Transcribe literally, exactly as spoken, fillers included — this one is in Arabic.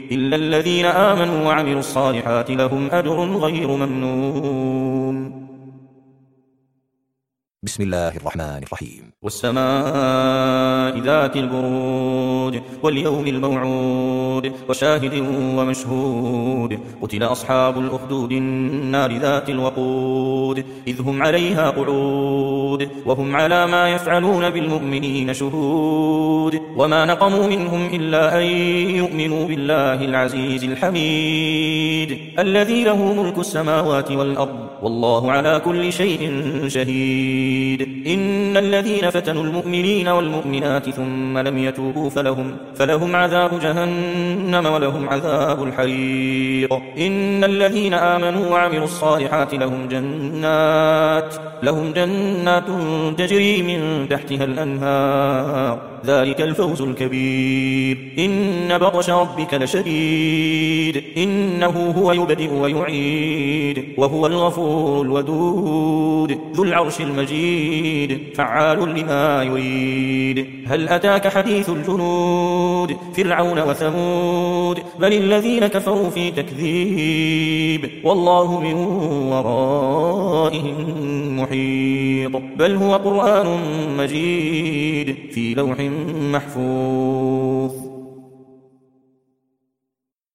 إلا الذين آمنوا وعملوا الصالحات لهم أجر غير ممنون. بسم الله الرحمن الرحيم. والسماء ذات البروج واليوم الموعود وشاهد ومشهود. قتل أصحاب الأخدود النار ذات الوقود إذ هم عليها قعود وهم على ما يفعلون بالمؤمنين شهود. وما نقموا منهم إلا أن يؤمنوا بالله العزيز الحميد الذي له ملك السماوات والأرض والله على كل شيء شهيد. إن الذين فتنوا المؤمنين والمؤمنات ثم لم يتوبوا فلهم, فلهم عذاب جهنم ولهم عذاب الحريق. إن الذين آمنوا وعملوا الصالحات لهم جنات, لهم جنات تجري من تحتها الأنهار ذلك الفوز الكبير. إن بطش ربك لشديد إنه هو يبدئ ويعيد وهو الغفور الودود ذو العرش المجيد فعال لما يريد. هل أتاك حديث الجنود فرعون وثمود بل الذين كفروا في تكذيب والله من ورائهم محيط. بل هو قرآن مجيد في لوح محفوظ.